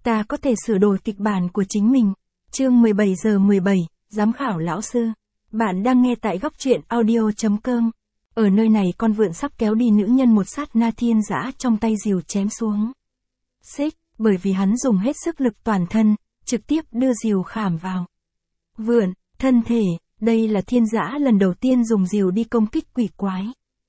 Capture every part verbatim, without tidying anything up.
Ta có thể sửa đổi kịch bản của chính mình. Chương mười bảy giờ mười bảy, giám khảo lão sư. Bạn đang nghe tại góc truyện audio chấm com. Ở nơi này con vượn sắp kéo đi nữ nhân một sát na thiên dã trong tay rìu chém xuống. Xích, bởi vì hắn dùng hết sức lực toàn thân, trực tiếp đưa rìu khảm vào. Vượn, thân thể, đây là thiên dã lần đầu tiên dùng rìu đi công kích quỷ quái.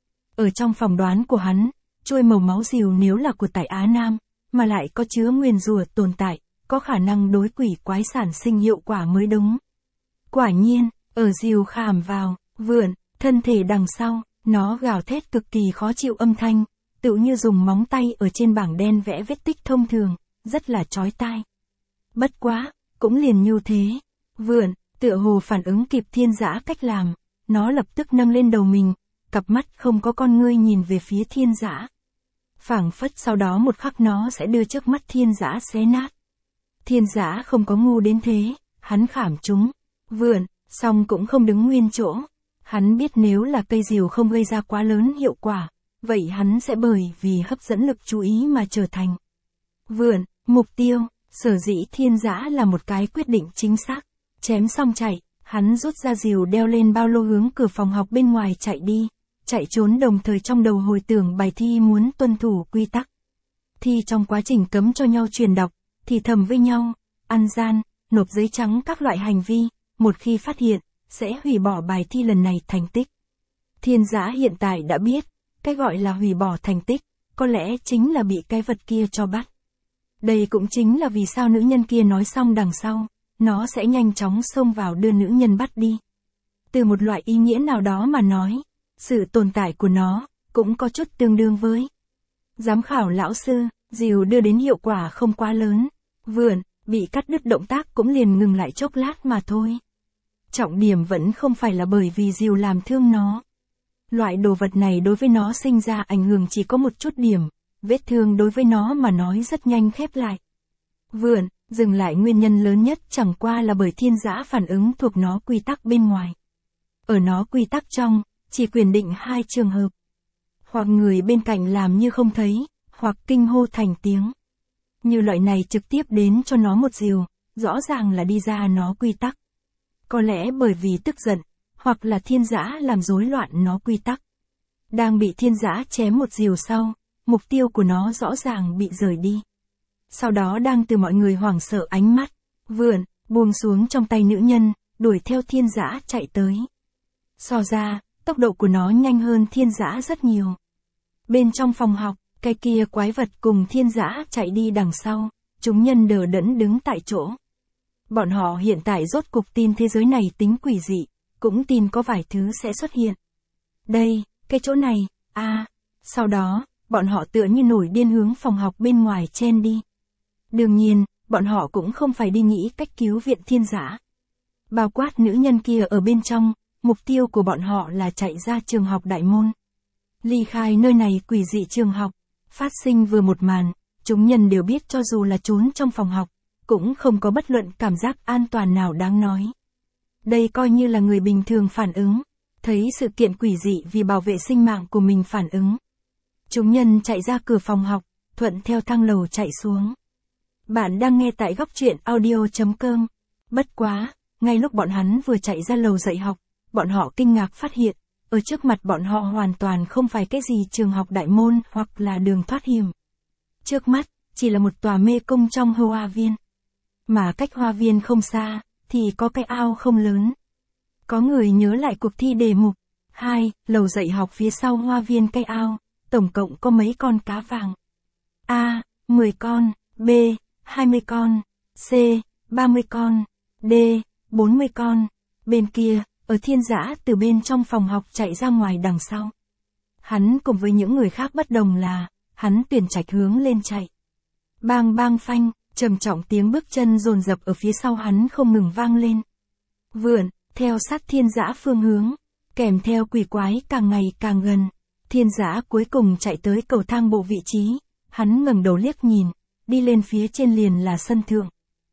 Ở trong phỏng đoán của hắn, trôi màu máu rìu nếu là của tại Á Nam, mà lại có chứa nguyền rủa tồn tại, có khả năng đối quỷ quái sản sinh hiệu quả mới đúng. Quả nhiên, ở rìu khảm vào, vượn, thân thể đằng sau, nó gào thét cực kỳ khó chịu âm thanh, tựu như dùng móng tay ở trên bảng đen vẽ vết tích thông thường, rất là chói tai. Bất quá, cũng liền như thế, vượn, tựa hồ phản ứng kịp thiên dã cách làm, nó lập tức nâng lên đầu mình, cặp mắt không có con ngươi nhìn về phía thiên dã. Phảng phất sau đó một khắc nó sẽ đưa trước mắt thiên dã xé nát. Thiên dã không có ngu đến thế, hắn khảm chúng, vượn, song cũng không đứng nguyên chỗ. Hắn biết nếu là cây rìu không gây ra quá lớn hiệu quả, vậy hắn sẽ bởi vì hấp dẫn lực chú ý mà trở thành vượn, mục tiêu. Sở dĩ thiên dã là một cái quyết định chính xác. Chém xong chạy, hắn rút ra rìu đeo lên ba lô hướng cửa phòng học bên ngoài chạy đi. Chạy trốn đồng thời trong đầu hồi tưởng bài thi muốn tuân thủ quy tắc. Thi trong quá trình cấm cho nhau truyền đọc, thì thầm với nhau, ăn gian, nộp giấy trắng các loại hành vi, một khi phát hiện, sẽ hủy bỏ bài thi lần này thành tích. Thiên dã hiện tại đã biết, cái gọi là hủy bỏ thành tích, có lẽ chính là bị cái vật kia cho bắt. Đây cũng chính là vì sao nữ nhân kia nói xong đằng sau, nó sẽ nhanh chóng xông vào đưa nữ nhân bắt đi. Từ một loại ý nghĩa nào đó mà nói, sự tồn tại của nó, cũng có chút tương đương với giám khảo lão sư, rìu đưa đến hiệu quả không quá lớn, vượn, bị cắt đứt động tác cũng liền ngừng lại chốc lát mà thôi. Trọng điểm vẫn không phải là bởi vì rìu làm thương nó. Loại đồ vật này đối với nó sinh ra ảnh hưởng chỉ có một chút điểm, vết thương đối với nó mà nói rất nhanh khép lại. Vượn, dừng lại nguyên nhân lớn nhất chẳng qua là bởi thiên dã phản ứng thuộc nó quy tắc bên ngoài. Ở nó quy tắc trong, chỉ quyền định hai trường hợp. Hoặc người bên cạnh làm như không thấy, hoặc kinh hô thành tiếng. Như loại này trực tiếp đến cho nó một rìu, rõ ràng là đi ra nó quy tắc. Có lẽ bởi vì tức giận, hoặc là thiên dã làm rối loạn nó quy tắc. Đang bị thiên dã chém một rìu sau, mục tiêu của nó rõ ràng bị rời đi. Sau đó đang từ mọi người hoảng sợ ánh mắt, vượn, buông xuống trong tay nữ nhân, đuổi theo thiên dã chạy tới. So ra, tốc độ của nó nhanh hơn thiên dã rất nhiều. Bên trong phòng học, cái kia quái vật cùng thiên dã chạy đi đằng sau, chúng nhân đờ đẫn đứng tại chỗ. Bọn họ hiện tại rốt cục tin thế giới này tính quỷ dị, cũng tin có vài thứ sẽ xuất hiện. Đây, cái chỗ này, a à. Sau đó, bọn họ tựa như nổi điên hướng phòng học bên ngoài chen đi. Đương nhiên, bọn họ cũng không phải đi nghĩ cách cứu viện thiên dã. Bao quát nữ nhân kia ở bên trong, mục tiêu của bọn họ là chạy ra trường học đại môn. Ly khai nơi này quỷ dị trường học, phát sinh vừa một màn, chúng nhân đều biết cho dù là trốn trong phòng học, cũng không có bất luận cảm giác an toàn nào đáng nói. Đây coi như là người bình thường phản ứng, thấy sự kiện quỷ dị vì bảo vệ sinh mạng của mình phản ứng. Chúng nhân chạy ra cửa phòng học, thuận theo thang lầu chạy xuống. Bạn đang nghe tại góc truyện audio chấm com. Bất quá, ngay lúc bọn hắn vừa chạy ra lầu dạy học, bọn họ kinh ngạc phát hiện, ở trước mặt bọn họ hoàn toàn không phải cái gì trường học đại môn hoặc là đường thoát hiểm. Trước mắt, chỉ là một tòa mê cung trong hoa viên. Mà cách hoa viên không xa, thì có cái ao không lớn. Có người nhớ lại cuộc thi đề mục. hai. Lầu dạy học phía sau hoa viên cây ao, tổng cộng có mấy con cá vàng. A. mười con, B. hai mươi con, C. ba mươi con, D. bốn mươi con. Bên kia, ở thiên dã từ bên trong phòng học chạy ra ngoài đằng sau. Hắn cùng với những người khác bất đồng là, hắn tuyển trạch hướng lên chạy. Bang bang phanh, trầm trọng tiếng bước chân dồn dập ở phía sau hắn không ngừng vang lên. Vượn, theo sát thiên dã phương hướng, kèm theo quỷ quái càng ngày càng gần. Thiên dã cuối cùng chạy tới cầu thang bộ vị trí, hắn ngẩng đầu liếc nhìn, đi lên phía trên liền là sân thượng.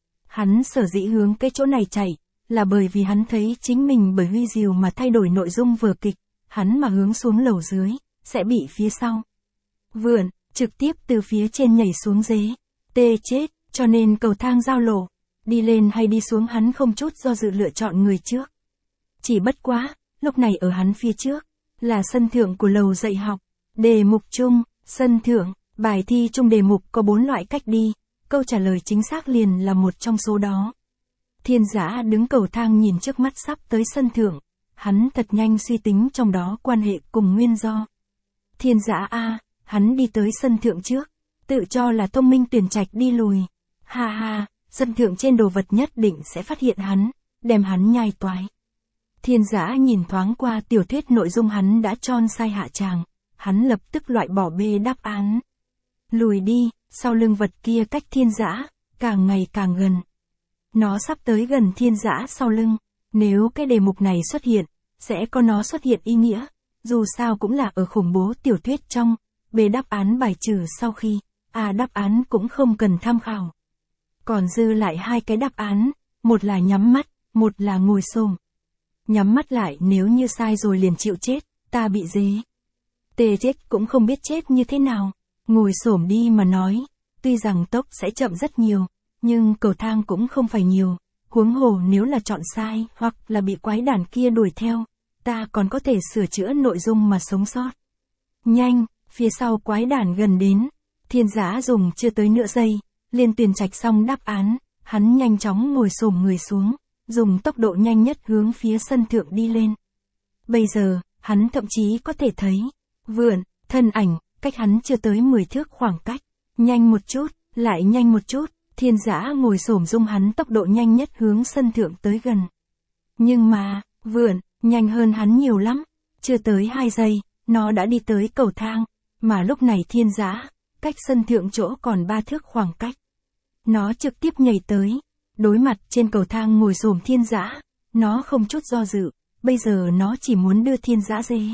Hắn sở dĩ hướng cái chỗ này chạy, là bởi vì hắn thấy chính mình bởi huy rìu mà thay đổi nội dung vở kịch, hắn mà hướng xuống lầu dưới, sẽ bị phía sau. Vượn, trực tiếp từ phía trên nhảy xuống dế. Tê chết, Cho nên cầu thang giao lộ, đi lên hay đi xuống hắn không chút do dự lựa chọn người trước. Chỉ bất quá, lúc này ở hắn phía trước, là sân thượng của lầu dạy học. Đề mục chung, sân thượng, bài thi chung đề mục có bốn loại cách đi, câu trả lời chính xác liền là một trong số đó. Thiên Dã đứng cầu thang nhìn trước mắt sắp tới sân thượng, hắn thật nhanh suy tính trong đó quan hệ cùng nguyên do. Thiên Dã a, hắn đi tới sân thượng trước, tự cho là thông minh tuyển trạch đi lùi. Ha ha, sân thượng trên đồ vật nhất định sẽ phát hiện hắn, đem hắn nhai toái. Thiên Dã nhìn thoáng qua tiểu thuyết nội dung hắn đã chon sai hạ tràng, hắn lập tức loại bỏ B đáp án. Lùi đi, sau lưng vật kia cách Thiên Dã càng ngày càng gần. Nó sắp tới gần Thiên Dã sau lưng, nếu cái đề mục này xuất hiện, sẽ có nó xuất hiện ý nghĩa, dù sao cũng là ở khủng bố tiểu thuyết trong, B đáp án bài trừ sau khi, A đáp án cũng không cần tham khảo. Còn dư lại hai cái đáp án, một là nhắm mắt, một là ngồi xổm. Nhắm mắt lại nếu như sai rồi liền chịu chết, ta bị dế. Tê chết cũng không biết chết như thế nào, ngồi xổm đi mà nói, tuy rằng tốc sẽ chậm rất nhiều, nhưng cầu thang cũng không phải nhiều, huống hồ nếu là chọn sai hoặc là bị quái đản kia đuổi theo, ta còn có thể sửa chữa nội dung mà sống sót. Nhanh, phía sau quái đản gần đến, Thiên Dã dùng chưa tới nửa giây, liền tuyển trạch xong đáp án, hắn nhanh chóng ngồi xổm người xuống, dùng tốc độ nhanh nhất hướng phía sân thượng đi lên. Bây giờ, hắn thậm chí có thể thấy, vượn, thân ảnh, cách hắn chưa tới mười thước khoảng cách, nhanh một chút, lại nhanh một chút, Thiên Dã ngồi xổm dung hắn tốc độ nhanh nhất hướng sân thượng tới gần. Nhưng mà, vượn, nhanh hơn hắn nhiều lắm, chưa tới hai giây, nó đã đi tới cầu thang, mà lúc này Thiên Dã cách sân thượng chỗ còn ba thước khoảng cách. Nó trực tiếp nhảy tới, đối mặt trên cầu thang ngồi xổm Thiên Dã, nó không chút do dự, bây giờ nó chỉ muốn đưa Thiên Dã dê.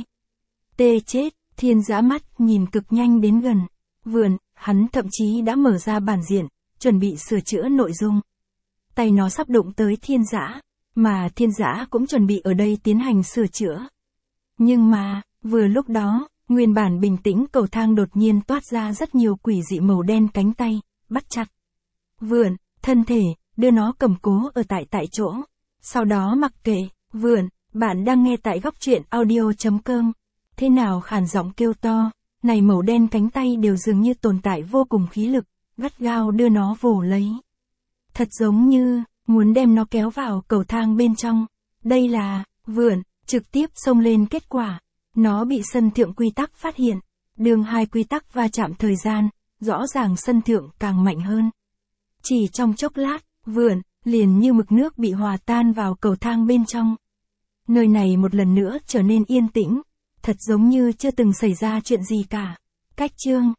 Tê chết, Thiên Dã mắt nhìn cực nhanh đến gần, vượn, hắn thậm chí đã mở ra bản diện, chuẩn bị sửa chữa nội dung. Tay nó sắp đụng tới Thiên Dã, mà Thiên Dã cũng chuẩn bị ở đây tiến hành sửa chữa. Nhưng mà, vừa lúc đó, nguyên bản bình tĩnh cầu thang đột nhiên toát ra rất nhiều quỷ dị màu đen cánh tay, bắt chặt. Vượn, thân thể, đưa nó cầm cố ở tại tại chỗ. Sau đó mặc kệ, vượn, bạn đang nghe tại góc truyện audio chấm com. Thế nào khàn giọng kêu to, này màu đen cánh tay đều dường như tồn tại vô cùng khí lực, gắt gao đưa nó vồ lấy. Thật giống như, muốn đem nó kéo vào cầu thang bên trong. Đây là, vượn, trực tiếp xông lên kết quả. Nó bị sân thượng quy tắc phát hiện. Đường hai quy tắc va chạm thời gian, rõ ràng sân thượng càng mạnh hơn. Chỉ trong chốc lát, vượn, liền như mực nước bị hòa tan vào cầu thang bên trong. Nơi này một lần nữa trở nên yên tĩnh, thật giống như chưa từng xảy ra chuyện gì cả. Cách chương